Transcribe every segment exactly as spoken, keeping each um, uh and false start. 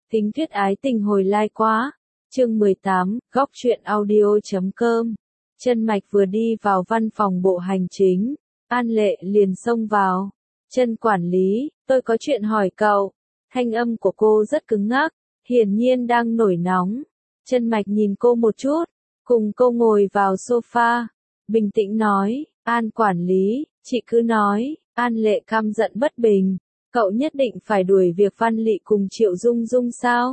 Tính thuyết ái tình hồi lai quá. Chương mười tám, góc truyện audio.com. Chân Mạch vừa đi vào văn phòng bộ hành chính, An Lệ liền xông vào. Chân quản lý, tôi có chuyện hỏi cậu. Thanh âm của cô rất cứng ngắc, hiển nhiên đang nổi nóng. Chân Mạch nhìn cô một chút, cùng cô ngồi vào sofa, bình tĩnh nói, An quản lý, chị cứ nói. An Lệ căm giận bất bình, cậu nhất định phải đuổi việc Văn Lị cùng Triệu Dung Dung sao?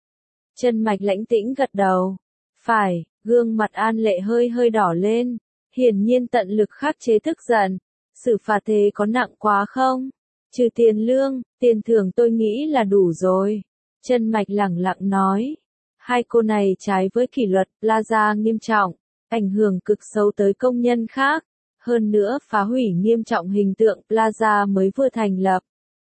Chân Mạch lãnh tĩnh gật đầu. Phải, gương mặt An Lệ hơi hơi đỏ lên, hiển nhiên tận lực khắc chế tức giận. Xử phạt thế có nặng quá không? Trừ tiền lương, tiền thưởng tôi nghĩ là đủ rồi. Chân Mạch lẳng lặng nói. Hai cô này trái với kỷ luật Plaza nghiêm trọng, ảnh hưởng cực xấu tới công nhân khác. Hơn nữa phá hủy nghiêm trọng hình tượng Plaza mới vừa thành lập.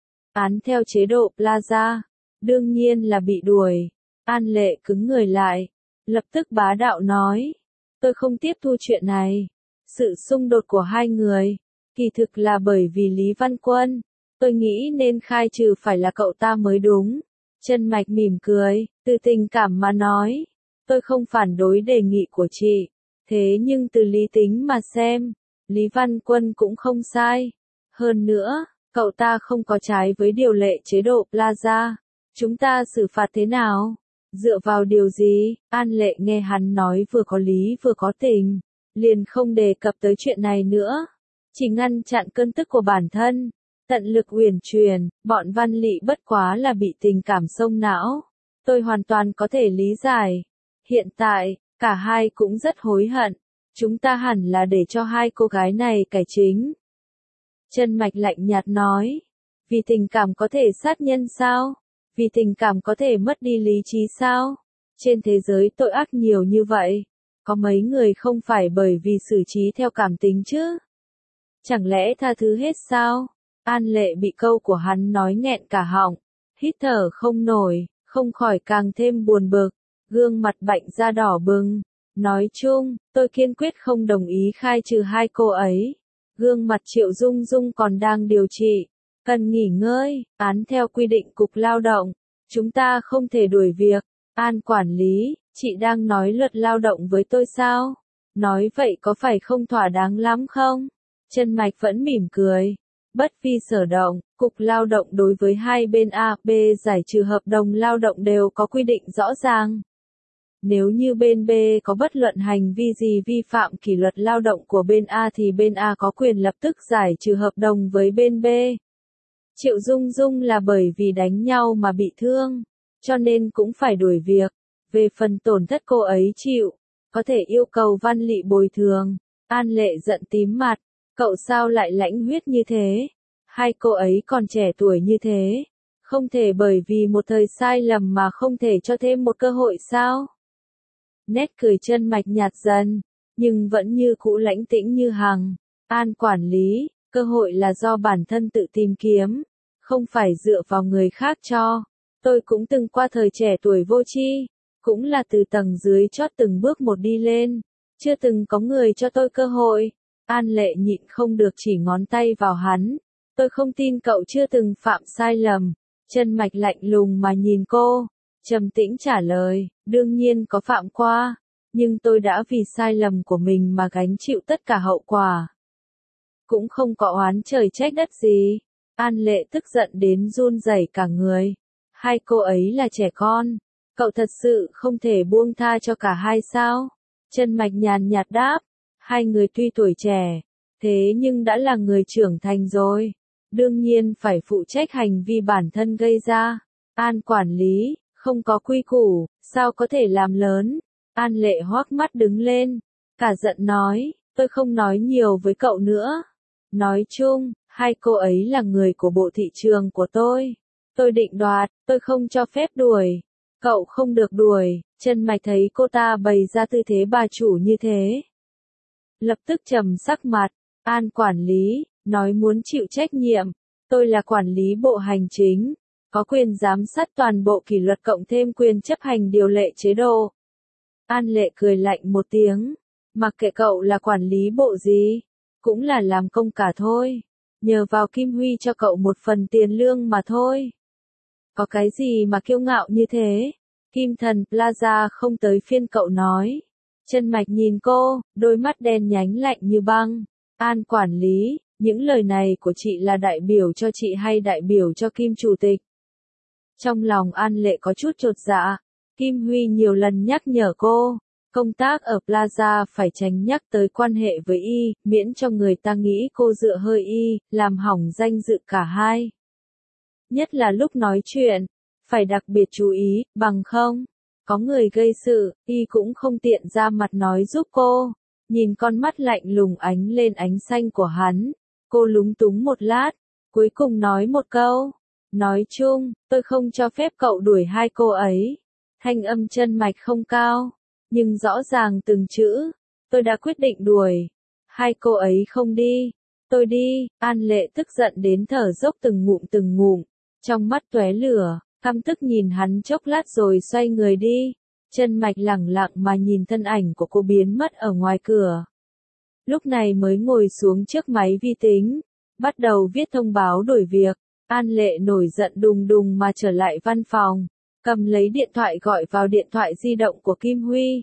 Án theo chế độ Plaza, đương nhiên là bị đuổi. An Lệ cứng người lại, lập tức bá đạo nói. Tôi không tiếp thu chuyện này. Sự xung đột của hai người, kỳ thực là bởi vì Lý Văn Quân. Tôi nghĩ nên khai trừ phải là cậu ta mới đúng. Chân Mạch mỉm cười, từ tình cảm mà nói. Tôi không phản đối đề nghị của chị. Thế nhưng từ lý tính mà xem, Lý Văn Quân cũng không sai. Hơn nữa, cậu ta không có trái với điều lệ chế độ Plaza. Chúng ta xử phạt thế nào? Dựa vào điều gì? An Lệ nghe hắn nói vừa có lý vừa có tình, liền không đề cập tới chuyện này nữa. Chỉ ngăn chặn cơn tức của bản thân, tận lực uyển chuyển, bọn Văn Lị bất quá là bị tình cảm xông não. Tôi hoàn toàn có thể lý giải. Hiện tại, cả hai cũng rất hối hận. Chúng ta hẳn là để cho hai cô gái này cải chính. Chân Mạch lạnh nhạt nói. Vì tình cảm có thể sát nhân sao? Vì tình cảm có thể mất đi lý trí sao? Trên thế giới tội ác nhiều như vậy, có mấy người không phải bởi vì xử trí theo cảm tính chứ? Chẳng lẽ tha thứ hết sao? An Lệ bị câu của hắn nói nghẹn cả họng, hít thở không nổi, không khỏi càng thêm buồn bực, gương mặt bệnh da đỏ bừng. Nói chung, tôi kiên quyết không đồng ý khai trừ hai cô ấy. Gương mặt Triệu Dung Dung còn đang điều trị, cần nghỉ ngơi, án theo quy định Cục Lao động. Chúng ta không thể đuổi việc. An quản lý, chị đang nói luật lao động với tôi sao? Nói vậy có phải không thỏa đáng lắm không? Chân Mạch vẫn mỉm cười. Bất vi sở động, Cục Lao động đối với hai bên A, B giải trừ hợp đồng lao động đều có quy định rõ ràng. Nếu như bên B có bất luận hành vi gì vi phạm kỷ luật lao động của bên A thì bên A có quyền lập tức giải trừ hợp đồng với bên B. Triệu Dung Dung là bởi vì đánh nhau mà bị thương, cho nên cũng phải đuổi việc. Về phần tổn thất cô ấy chịu, có thể yêu cầu Văn Lị bồi thường. An Lệ giận tím mặt, cậu sao lại lãnh huyết như thế? Hai cô ấy còn trẻ tuổi như thế, không thể bởi vì một thời sai lầm mà không thể cho thêm một cơ hội sao? Nét cười Chân Mạch nhạt dần, nhưng vẫn như cũ lãnh tĩnh như hằng. An quản lý, cơ hội là do bản thân tự tìm kiếm, không phải dựa vào người khác cho. Tôi cũng từng qua thời trẻ tuổi vô tri, cũng là từ tầng dưới chót từng bước một đi lên, chưa từng có người cho tôi cơ hội. An Lệ nhịn không được chỉ ngón tay vào hắn. Tôi không tin cậu chưa từng phạm sai lầm. Chân Mạch lạnh lùng mà nhìn cô, trầm tĩnh trả lời, đương nhiên có phạm qua, nhưng tôi đã vì sai lầm của mình mà gánh chịu tất cả hậu quả. Cũng không có oán trời trách đất gì. An Lệ tức giận đến run rẩy cả người. Hai cô ấy là trẻ con, cậu thật sự không thể buông tha cho cả hai sao? Chân Mạch nhàn nhạt đáp, hai người tuy tuổi trẻ, thế nhưng đã là người trưởng thành rồi, đương nhiên phải phụ trách hành vi bản thân gây ra. An quản lý, không có quy củ, sao có thể làm lớn? An Lệ hoác mắt đứng lên, cả giận nói, tôi không nói nhiều với cậu nữa. Nói chung, hai cô ấy là người của bộ thị trường của tôi. Tôi định đoạt, tôi không cho phép đuổi. Cậu không được đuổi. Chân Mạch thấy cô ta bày ra tư thế bà chủ như thế, lập tức trầm sắc mặt. An quản lý, nói muốn chịu trách nhiệm. Tôi là quản lý bộ hành chính, có quyền giám sát toàn bộ kỷ luật cộng thêm quyền chấp hành điều lệ chế độ. An Lệ cười lạnh một tiếng. Mặc kệ cậu là quản lý bộ gì, cũng là làm công cả thôi. Nhờ vào Kim Huy cho cậu một phần tiền lương mà thôi. Có cái gì mà kiêu ngạo như thế? Kim Thần Plaza không tới phiên cậu nói. Chân Mạch nhìn cô, đôi mắt đen nhánh lạnh như băng. An quản lý, những lời này của chị là đại biểu cho chị hay đại biểu cho Kim Chủ tịch? Trong lòng An Lệ có chút chột dạ. Kim Huy nhiều lần nhắc nhở cô, công tác ở Plaza phải tránh nhắc tới quan hệ với y, miễn cho người ta nghĩ cô dựa hơi y, làm hỏng danh dự cả hai. Nhất là lúc nói chuyện, phải đặc biệt chú ý, bằng không, có người gây sự, y cũng không tiện ra mặt nói giúp cô. Nhìn con mắt lạnh lùng ánh lên ánh xanh của hắn, cô lúng túng một lát, cuối cùng nói một câu. Nói chung, tôi không cho phép cậu đuổi hai cô ấy. Thanh âm Chân Mạch không cao, nhưng rõ ràng từng chữ. Tôi đã quyết định đuổi. Hai cô ấy không đi. Tôi đi. An Lệ tức giận đến thở dốc từng ngụm từng ngụm. Trong mắt tóe lửa, căm tức nhìn hắn chốc lát rồi xoay người đi. Chân Mạch lẳng lặng mà nhìn thân ảnh của cô biến mất ở ngoài cửa. Lúc này mới ngồi xuống trước máy vi tính, bắt đầu viết thông báo đổi việc. An Lệ nổi giận đùng đùng mà trở lại văn phòng, cầm lấy điện thoại gọi vào điện thoại di động của Kim Huy.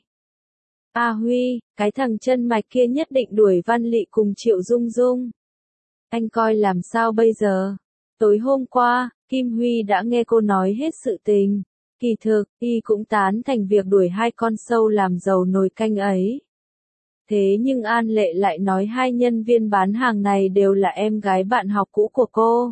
A Huy, cái thằng Chân Mạch kia nhất định đuổi Văn Lị cùng Triệu Dung Dung. Anh coi làm sao bây giờ? Tối hôm qua, Kim Huy đã nghe cô nói hết sự tình. Kỳ thực, y cũng tán thành việc đuổi hai con sâu làm dầu nồi canh ấy. Thế nhưng An Lệ lại nói hai nhân viên bán hàng này đều là em gái bạn học cũ của cô.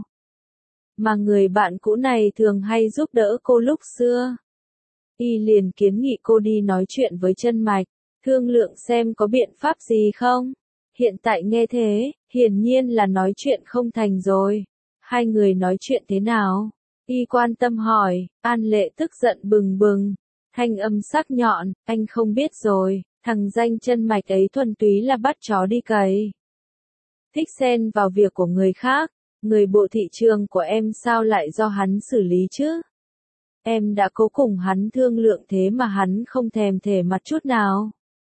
Mà người bạn cũ này thường hay giúp đỡ cô lúc xưa. Y liền kiến nghị cô đi nói chuyện với Chân Mạch, thương lượng xem có biện pháp gì không. Hiện tại nghe thế, hiển nhiên là nói chuyện không thành rồi. Hai người nói chuyện thế nào? Y quan tâm hỏi. An Lệ tức giận bừng bừng, thanh âm sắc nhọn, anh không biết rồi, thằng danh Chân Mạch ấy thuần túy là bắt chó đi cày. Thích xen vào việc của người khác, người bộ thị trường của em sao lại do hắn xử lý chứ? Em đã cố cùng hắn thương lượng thế mà hắn không thèm thể mặt chút nào.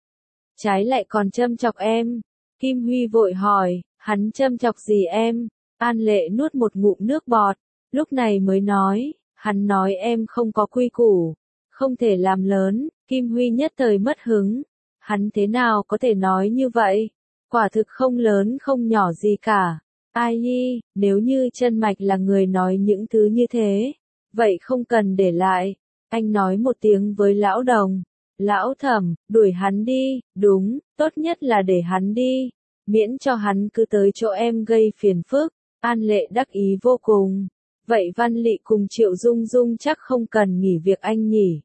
Trái lại còn châm chọc em. Kim Huy vội hỏi, hắn châm chọc gì em? An Lệ nuốt một ngụm nước bọt, lúc này mới nói, hắn nói em không có quy củ, không thể làm lớn. Kim Huy nhất thời mất hứng, hắn thế nào có thể nói như vậy? Quả thực không lớn không nhỏ gì cả. Ai nhi, nếu như Chân Mạch là người nói những thứ như thế, vậy không cần để lại. Anh nói một tiếng với lão Đồng, lão Thẩm, đuổi hắn đi, đúng, tốt nhất là để hắn đi, miễn cho hắn cứ tới chỗ em gây phiền phức. An Lệ đắc ý vô cùng. Vậy Văn Lị cùng Triệu Dung Dung chắc không cần nghỉ việc anh nhỉ?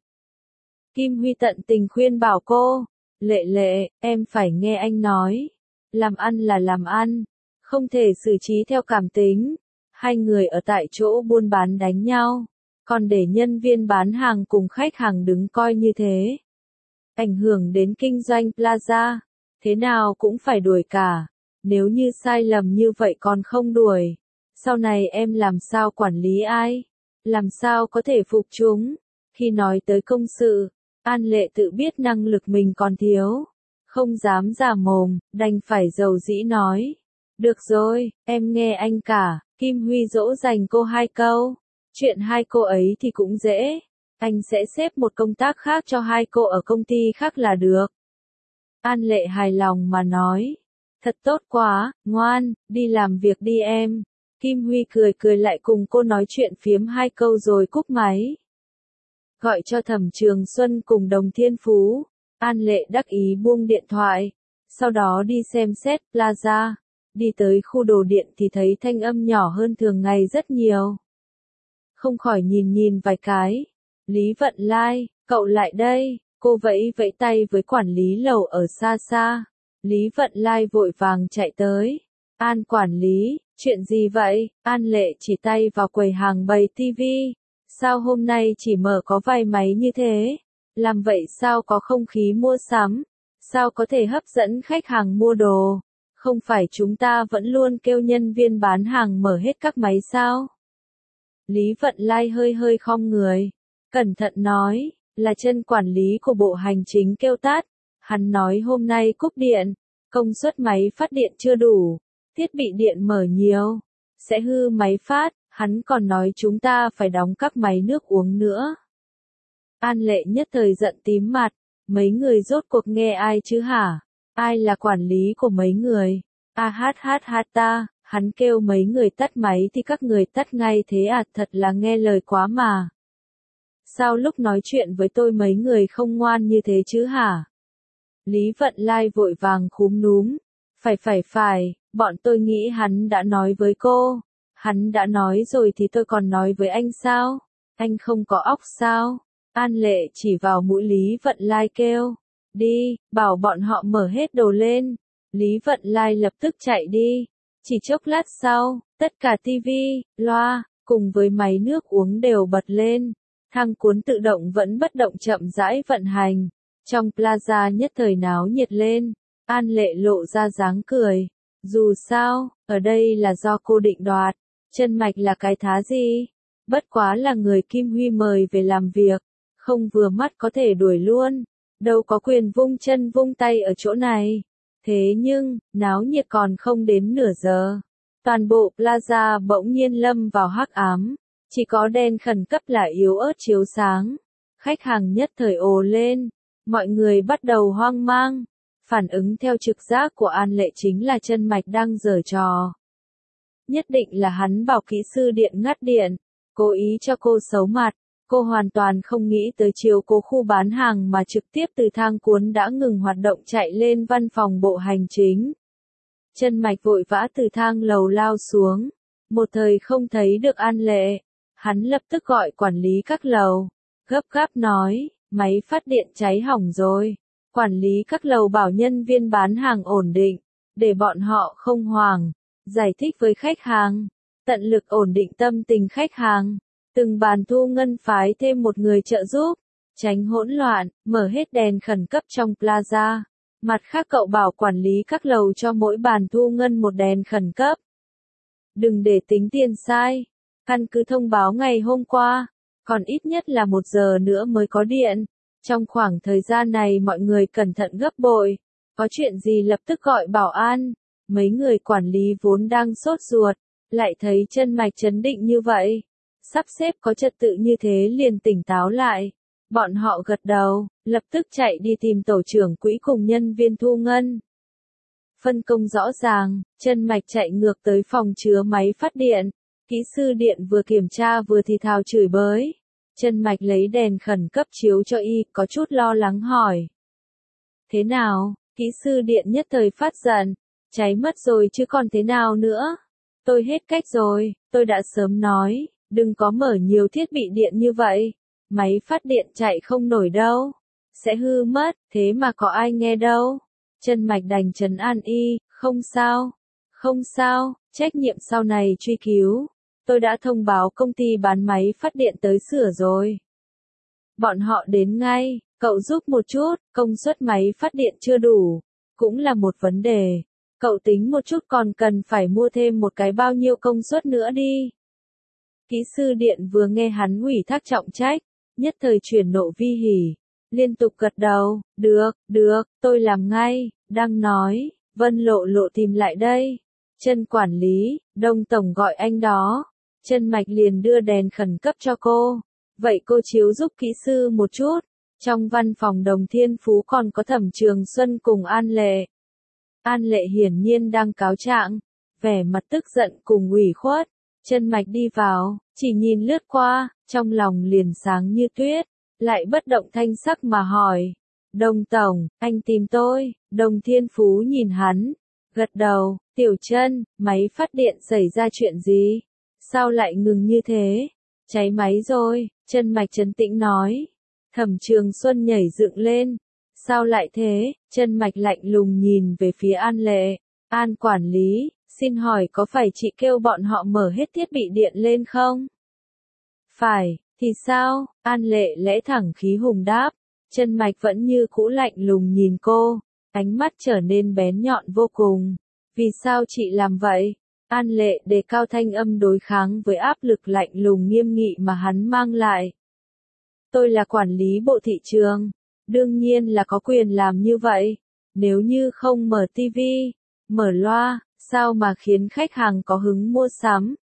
Kim Huy tận tình khuyên bảo cô, Lệ Lệ, em phải nghe anh nói, làm ăn là làm ăn, không thể xử trí theo cảm tính. Hai người ở tại chỗ buôn bán đánh nhau, còn để nhân viên bán hàng cùng khách hàng đứng coi như thế. Ảnh hưởng đến kinh doanh Plaza, thế nào cũng phải đuổi cả. Nếu như sai lầm như vậy còn không đuổi, sau này em làm sao quản lý ai? Làm sao có thể phục chúng? Khi nói tới công sự, An Lệ tự biết năng lực mình còn thiếu, không dám giả mồm, đành phải dầu dĩ nói. Được rồi, em nghe anh cả. Kim Huy dỗ dành cô hai câu. Chuyện hai cô ấy thì cũng dễ. Anh sẽ xếp một công tác khác cho hai cô ở công ty khác là được. An Lệ hài lòng mà nói. Thật tốt quá, ngoan, đi làm việc đi em. Kim Huy cười cười lại cùng cô nói chuyện phiếm hai câu rồi cúp máy. Gọi cho Thẩm Trường Xuân cùng Đồng Thiên Phú. An Lệ đắc ý buông điện thoại. Sau đó đi xem xét Plaza. Đi tới khu đồ điện thì thấy thanh âm nhỏ hơn thường ngày rất nhiều. Không khỏi nhìn nhìn vài cái. Lý Vận Lai, cậu lại đây. Cô vẫy vẫy tay với quản lý lầu ở xa xa. Lý Vận Lai vội vàng chạy tới. An quản lý, chuyện gì vậy? An Lệ chỉ tay vào quầy hàng bày tivi. Sao hôm nay chỉ mở có vài máy như thế? Làm vậy sao có không khí mua sắm? Sao có thể hấp dẫn khách hàng mua đồ? Không phải chúng ta vẫn luôn kêu nhân viên bán hàng mở hết các máy sao? Lý Vận Lai hơi hơi khom người, cẩn thận nói, là chân quản lý của bộ hành chính kêu tát. Hắn nói hôm nay cúp điện, công suất máy phát điện chưa đủ, thiết bị điện mở nhiều, sẽ hư máy phát. Hắn còn nói chúng ta phải đóng các máy nước uống nữa. An Lệ nhất thời giận tím mặt, mấy người rốt cuộc nghe ai chứ hả? Ai là quản lý của mấy người? A hát hát hát ta, hắn kêu mấy người tắt máy thì các người tắt ngay thế à, thật là nghe lời quá mà. Sao lúc nói chuyện với tôi mấy người không ngoan như thế chứ hả? Lý Vận Lai vội vàng khúm núm. Phải phải phải, bọn tôi nghĩ hắn đã nói với cô. Hắn đã nói rồi thì tôi còn nói với anh sao? Anh không có óc sao? An Lệ chỉ vào mũi Lý Vận Lai kêu. Đi, bảo bọn họ mở hết đồ lên. Lý Vận Lai lập tức chạy đi. Chỉ chốc lát sau, tất cả tivi, loa, cùng với máy nước uống đều bật lên. Thang cuốn tự động vẫn bất động chậm rãi vận hành. Trong plaza nhất thời náo nhiệt lên. An Lệ lộ ra dáng cười. Dù sao, ở đây là do cô định đoạt. Chân Mạch là cái thá gì? Bất quá là người Kim Huy mời về làm việc. Không vừa mắt có thể đuổi luôn. Đâu có quyền vung chân vung tay ở chỗ này. Thế nhưng, náo nhiệt còn không đến nửa giờ. Toàn bộ plaza bỗng nhiên lâm vào hắc ám. Chỉ có đèn khẩn cấp là yếu ớt chiếu sáng. Khách hàng nhất thời ồ lên. Mọi người bắt đầu hoang mang. Phản ứng theo trực giác của An Lệ chính là Chân Mạch đang giở trò. Nhất định là hắn bảo kỹ sư điện ngắt điện. Cố ý cho cô xấu mặt. Cô hoàn toàn không nghĩ tới chiều cố khu bán hàng mà trực tiếp từ thang cuốn đã ngừng hoạt động chạy lên văn phòng bộ hành chính. Chân Mạch vội vã từ thang lầu lao xuống. Một thời không thấy được An Lệ. Hắn lập tức gọi quản lý các lầu. Gấp gáp nói, máy phát điện cháy hỏng rồi. Quản lý các lầu bảo nhân viên bán hàng ổn định. Để bọn họ không hoảng. Giải thích với khách hàng. Tận lực ổn định tâm tình khách hàng. Từng bàn thu ngân phái thêm một người trợ giúp. Tránh hỗn loạn, mở hết đèn khẩn cấp trong plaza. Mặt khác cậu bảo quản lý các lầu cho mỗi bàn thu ngân một đèn khẩn cấp. Đừng để tính tiền sai. Căn cứ thông báo ngày hôm qua. Còn ít nhất là một giờ nữa mới có điện. Trong khoảng thời gian này mọi người cẩn thận gấp bội. Có chuyện gì lập tức gọi bảo an. Mấy người quản lý vốn đang sốt ruột. Lại thấy Chân Mạch trấn định như vậy. Sắp xếp có trật tự như thế liền tỉnh táo lại. Bọn họ gật đầu, lập tức chạy đi tìm tổ trưởng quỹ cùng nhân viên thu ngân. Phân công rõ ràng, Chân Mạch chạy ngược tới phòng chứa máy phát điện. Kỹ sư điện vừa kiểm tra vừa thì thào chửi bới. Chân Mạch lấy đèn khẩn cấp chiếu cho y, có chút lo lắng hỏi. Thế nào? Kỹ sư điện nhất thời phát giận. Cháy mất rồi chứ còn thế nào nữa? Tôi hết cách rồi, tôi đã sớm nói. Đừng có mở nhiều thiết bị điện như vậy. Máy phát điện chạy không nổi đâu. Sẽ hư mất, thế mà có ai nghe đâu. Chân Mạch đành trấn an y, không sao. Không sao, trách nhiệm sau này truy cứu. Tôi đã thông báo công ty bán máy phát điện tới sửa rồi. Bọn họ đến ngay, cậu giúp một chút, công suất máy phát điện chưa đủ. Cũng là một vấn đề. Cậu tính một chút còn cần phải mua thêm một cái bao nhiêu công suất nữa đi. Kỹ sư điện vừa nghe hắn ủy thác trọng trách, nhất thời chuyển nộ vi hỉ, liên tục gật đầu, được, được, tôi làm ngay, đang nói, Vân Lộ Lộ tìm lại đây. Chân quản lý, Đông Tổng gọi anh đó. Chân Mạch liền đưa đèn khẩn cấp cho cô. Vậy cô chiếu giúp kỹ sư một chút. Trong văn phòng Đồng Thiên Phú còn có Thẩm Trường Xuân cùng An Lệ. An Lệ hiển nhiên đang cáo trạng, vẻ mặt tức giận cùng ủy khuất. Chân Mạch đi vào, chỉ nhìn lướt qua, trong lòng liền sáng như tuyết, lại bất động thanh sắc mà hỏi. Đồng Tổng, anh tìm tôi. Đồng Thiên Phú nhìn hắn, gật đầu. Tiểu Chân, máy phát điện xảy ra chuyện gì? Sao lại ngừng như thế? Cháy máy rồi, Chân Mạch trấn tĩnh nói. Thẩm Trường Xuân nhảy dựng lên. Sao lại thế? Chân Mạch lạnh lùng nhìn về phía An Lệ. An quản lý, xin hỏi có phải chị kêu bọn họ mở hết thiết bị điện lên không? Phải, thì sao? An Lệ lẽ thẳng khí hùng đáp. Chân Mạch vẫn như cũ lạnh lùng nhìn cô, ánh mắt trở nên bén nhọn vô cùng. Vì sao chị làm vậy? An Lệ đề cao thanh âm đối kháng với áp lực lạnh lùng nghiêm nghị mà hắn mang lại. Tôi là quản lý bộ thị trường, đương nhiên là có quyền làm như vậy. Nếu như không mở tivi, mở loa, sao mà khiến khách hàng có hứng mua sắm?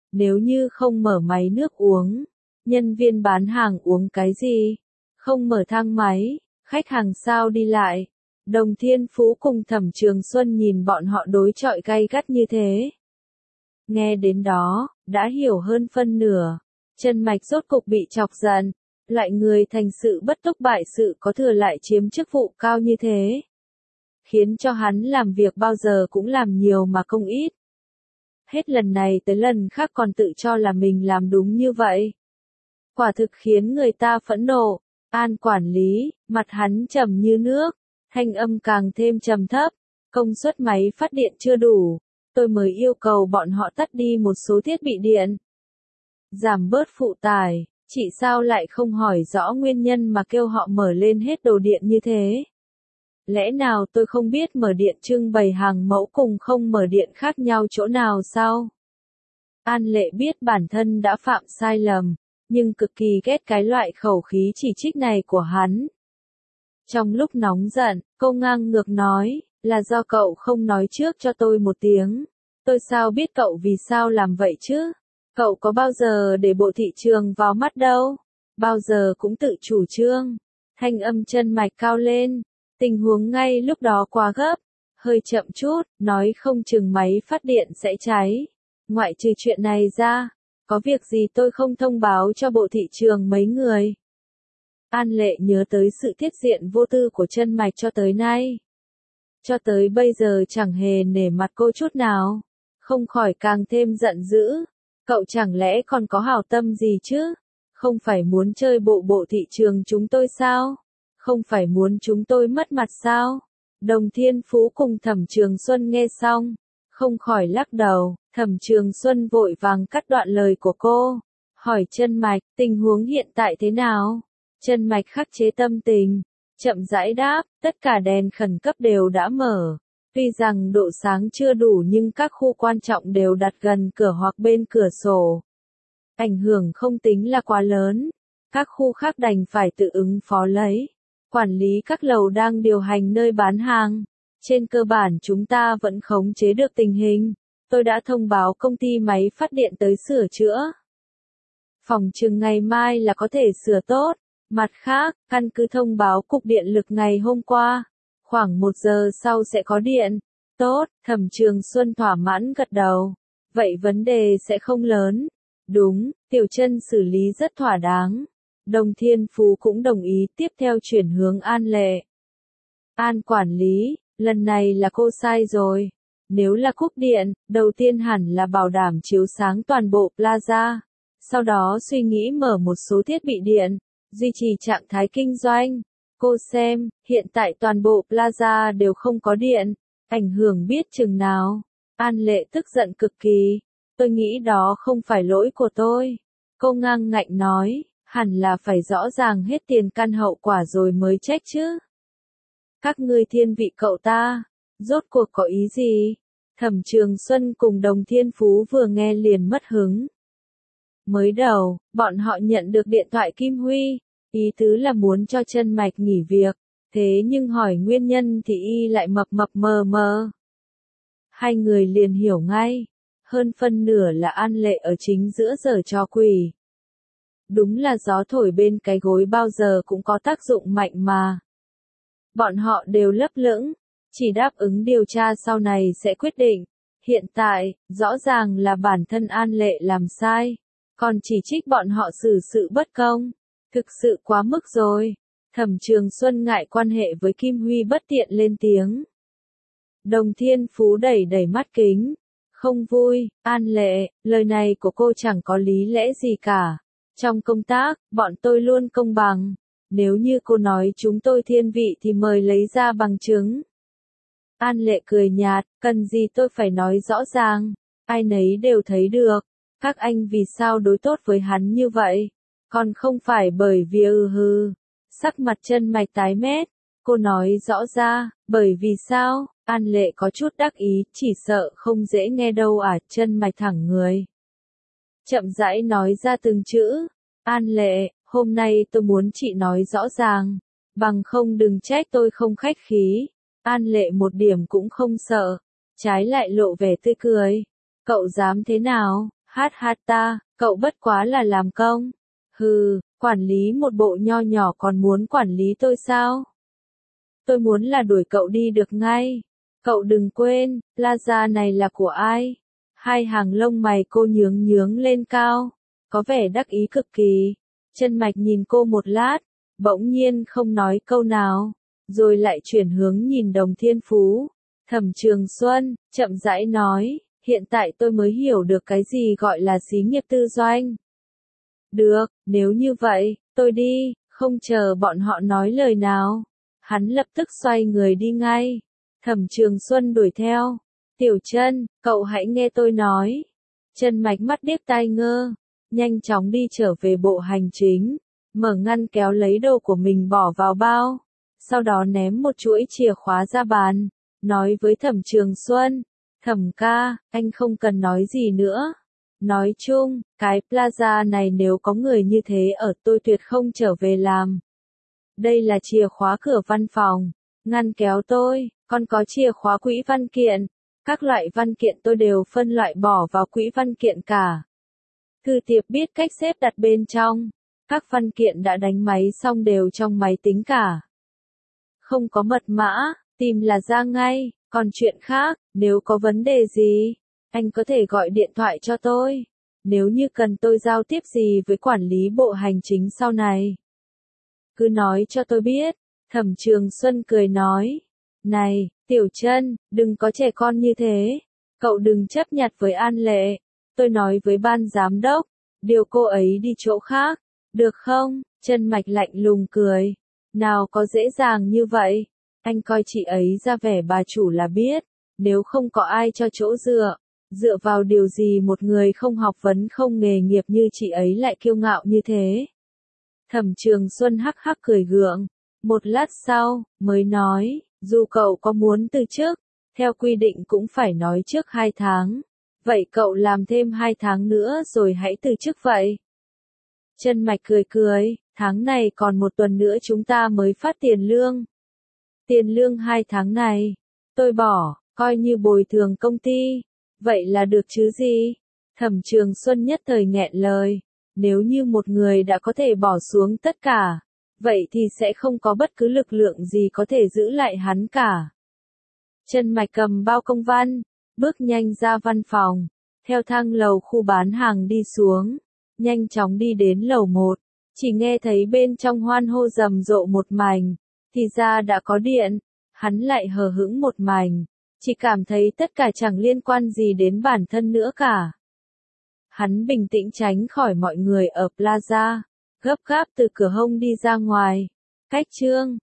Nếu như không mở máy nước uống, nhân viên bán hàng uống cái gì? Không mở thang máy, khách hàng sao đi lại? Đồng Thiên Phú cùng Thẩm Trường Xuân nhìn bọn họ đối chọi gay gắt như thế. Nghe đến đó, đã hiểu hơn phân nửa. Trần Mạch rốt cục bị chọc giận. Loại người thành sự bất túc bại sự có thừa lại chiếm chức vụ cao như thế. Khiến cho hắn làm việc bao giờ cũng làm nhiều mà không ít. Hết lần này tới lần khác còn tự cho là mình làm đúng như vậy. Quả thực khiến người ta phẫn nộ. An quản lý, mặt hắn trầm như nước, thanh âm càng thêm trầm thấp, công suất máy phát điện chưa đủ, tôi mới yêu cầu bọn họ tắt đi một số thiết bị điện. Giảm bớt phụ tải, chị sao lại không hỏi rõ nguyên nhân mà kêu họ mở lên hết đồ điện như thế? Lẽ nào tôi không biết mở điện trưng bày hàng mẫu cùng không mở điện khác nhau chỗ nào sao? An Lệ biết bản thân đã phạm sai lầm, nhưng cực kỳ ghét cái loại khẩu khí chỉ trích này của hắn. Trong lúc nóng giận, cô ngang ngược nói, là do cậu không nói trước cho tôi một tiếng. Tôi sao biết cậu vì sao làm vậy chứ? Cậu có bao giờ để bộ thị trường vào mắt đâu? Bao giờ cũng tự chủ trương. Thanh âm Trần Mạch cao lên. Tình huống ngay lúc đó quá gấp. Hơi chậm chút, nói không chừng máy phát điện sẽ cháy. Ngoại trừ chuyện này ra, có việc gì tôi không thông báo cho bộ thị trường mấy người? An Lệ nhớ tới sự thiết diện vô tư của Trần Mạch cho tới nay. Cho tới bây giờ chẳng hề nể mặt cô chút nào. Không khỏi càng thêm giận dữ. Cậu chẳng lẽ còn có hảo tâm gì chứ? Không phải muốn chơi bộ bộ thị trường chúng tôi sao? Không phải muốn chúng tôi mất mặt sao? Đồng Thiên Phú cùng Thẩm Trường Xuân nghe xong, không khỏi lắc đầu. Thẩm Trường Xuân vội vàng cắt đoạn lời của cô, hỏi Trần Mạch, tình huống hiện tại thế nào? Trần Mạch khắc chế tâm tình, chậm rãi đáp, tất cả đèn khẩn cấp đều đã mở. Tuy rằng độ sáng chưa đủ nhưng các khu quan trọng đều đặt gần cửa hoặc bên cửa sổ. Ảnh hưởng không tính là quá lớn, các khu khác đành phải tự ứng phó lấy. Quản lý các lầu đang điều hành nơi bán hàng. Trên cơ bản chúng ta vẫn khống chế được tình hình. Tôi đã thông báo công ty máy phát điện tới sửa chữa. Phòng chừng ngày mai là có thể sửa tốt. Mặt khác, căn cứ thông báo cục điện lực ngày hôm qua, khoảng một giờ sau sẽ có điện. Tốt, Thẩm Trường Xuân thỏa mãn gật đầu. Vậy vấn đề sẽ không lớn. Đúng, Tiểu Trân xử lý rất thỏa đáng. Đồng Thiên Phú cũng đồng ý tiếp theo chuyển hướng An Lệ. An quản lý, lần này là cô sai rồi. Nếu là cúp điện, đầu tiên hẳn là bảo đảm chiếu sáng toàn bộ plaza. Sau đó suy nghĩ mở một số thiết bị điện, duy trì trạng thái kinh doanh. Cô xem, hiện tại toàn bộ plaza đều không có điện, ảnh hưởng biết chừng nào. An Lệ tức giận cực kỳ. Tôi nghĩ đó không phải lỗi của tôi. Cô ngang ngạnh nói, hẳn là phải rõ ràng hết tiền căn hậu quả rồi mới trách chứ. Các ngươi thiên vị cậu ta, rốt cuộc có ý gì? Thẩm Trường Xuân cùng Đồng Thiên Phú vừa nghe liền mất hứng. Mới đầu, bọn họ nhận được điện thoại Kim Huy, ý tứ là muốn cho Trần Mạch nghỉ việc, thế nhưng hỏi nguyên nhân thì y lại mập mập mờ mờ. Hai người liền hiểu ngay, hơn phân nửa là An Lệ ở chính giữa giở trò quỷ. Đúng là gió thổi bên cái gối bao giờ cũng có tác dụng mạnh mà. Bọn họ đều lấp lửng, chỉ đáp ứng điều tra sau này sẽ quyết định. Hiện tại, rõ ràng là bản thân An Lệ làm sai, còn chỉ trích bọn họ xử sự bất công. Thực sự quá mức rồi. Thẩm Trường Xuân ngại quan hệ với Kim Huy bất tiện lên tiếng. Đồng Thiên Phú đẩy đẩy mắt kính. Không vui, An Lệ, lời này của cô chẳng có lý lẽ gì cả. Trong công tác, bọn tôi luôn công bằng. Nếu như cô nói chúng tôi thiên vị thì mời lấy ra bằng chứng. An Lệ cười nhạt, cần gì tôi phải nói rõ ràng. Ai nấy đều thấy được. Các anh vì sao đối tốt với hắn như vậy? Còn không phải bởi vì ừ hừ. Sắc mặt Trần Mạch tái mét. Cô nói rõ ra, bởi vì sao? An Lệ có chút đắc ý, chỉ sợ không dễ nghe đâu à, Trần Mạch thẳng người. Chậm rãi nói ra từng chữ. An Lệ, hôm nay tôi muốn chị nói rõ ràng. Bằng không đừng trách tôi không khách khí. An Lệ một điểm cũng không sợ. Trái lại lộ vẻ tươi cười. Cậu dám thế nào? Hát hát ta, cậu bất quá là làm công. Hừ, quản lý một bộ nho nhỏ còn muốn quản lý tôi sao? Tôi muốn là đuổi cậu đi được ngay. Cậu đừng quên, plaza này là của ai? Hai hàng lông mày cô nhướng nhướng lên cao, có vẻ đắc ý cực kỳ. Chân Mạch nhìn cô một lát, bỗng nhiên không nói câu nào, rồi lại chuyển hướng nhìn Đồng Thiên Phú. Thẩm Trường Xuân, chậm rãi nói, hiện tại tôi mới hiểu được cái gì gọi là xí nghiệp tư doanh. Được, nếu như vậy, tôi đi, không chờ bọn họ nói lời nào. Hắn lập tức xoay người đi ngay. Thẩm Trường Xuân đuổi theo. Tiểu Chân, cậu hãy nghe tôi nói. Chân Mạch mắt điếc tai ngơ, nhanh chóng đi trở về bộ hành chính, mở ngăn kéo lấy đồ của mình bỏ vào bao, sau đó ném một chuỗi chìa khóa ra bàn, nói với Thẩm Trường Xuân, Thẩm ca, anh không cần nói gì nữa. Nói chung, cái plaza này nếu có người như thế ở tôi tuyệt không trở về làm. Đây là chìa khóa cửa văn phòng, ngăn kéo tôi, còn có chìa khóa quỹ văn kiện. Các loại văn kiện tôi đều phân loại bỏ vào quỹ văn kiện cả. Thư thiệp biết cách xếp đặt bên trong. Các văn kiện đã đánh máy xong đều trong máy tính cả. Không có mật mã, tìm là ra ngay. Còn chuyện khác, nếu có vấn đề gì, anh có thể gọi điện thoại cho tôi. Nếu như cần tôi giao tiếp gì với quản lý bộ hành chính sau này, cứ nói cho tôi biết. Thẩm Trường Xuân cười nói. Này, Tiểu Chân, đừng có trẻ con như thế. Cậu đừng chấp nhặt với An Lệ. Tôi nói với ban giám đốc, điều cô ấy đi chỗ khác. Được không? Chân Mạch lạnh lùng cười. Nào có dễ dàng như vậy. Anh coi chị ấy ra vẻ bà chủ là biết. Nếu không có ai cho chỗ dựa. Dựa vào điều gì một người không học vấn không nghề nghiệp như chị ấy lại kiêu ngạo như thế? Thẩm Trường Xuân hắc hắc cười gượng. Một lát sau, mới nói, dù cậu có muốn từ chức, theo quy định cũng phải nói trước hai tháng. Vậy cậu làm thêm hai tháng nữa rồi hãy từ chức vậy. Chân Mạch cười cười, tháng này còn một tuần nữa chúng ta mới phát tiền lương. Tiền lương hai tháng này, tôi bỏ, coi như bồi thường công ty. Vậy là được chứ gì? Thẩm Trường Xuân nhất thời nghẹn lời. Nếu như một người đã có thể bỏ xuống tất cả, vậy thì sẽ không có bất cứ lực lượng gì có thể giữ lại hắn cả. Chân Mạch cầm bao công văn, bước nhanh ra văn phòng, theo thang lầu khu bán hàng đi xuống, nhanh chóng đi đến lầu một, chỉ nghe thấy bên trong hoan hô rầm rộ một mảnh, thì ra đã có điện, hắn lại hờ hững một mảnh, chỉ cảm thấy tất cả chẳng liên quan gì đến bản thân nữa cả. Hắn bình tĩnh tránh khỏi mọi người ở plaza, gấp gáp từ cửa hông đi ra ngoài. Cách chương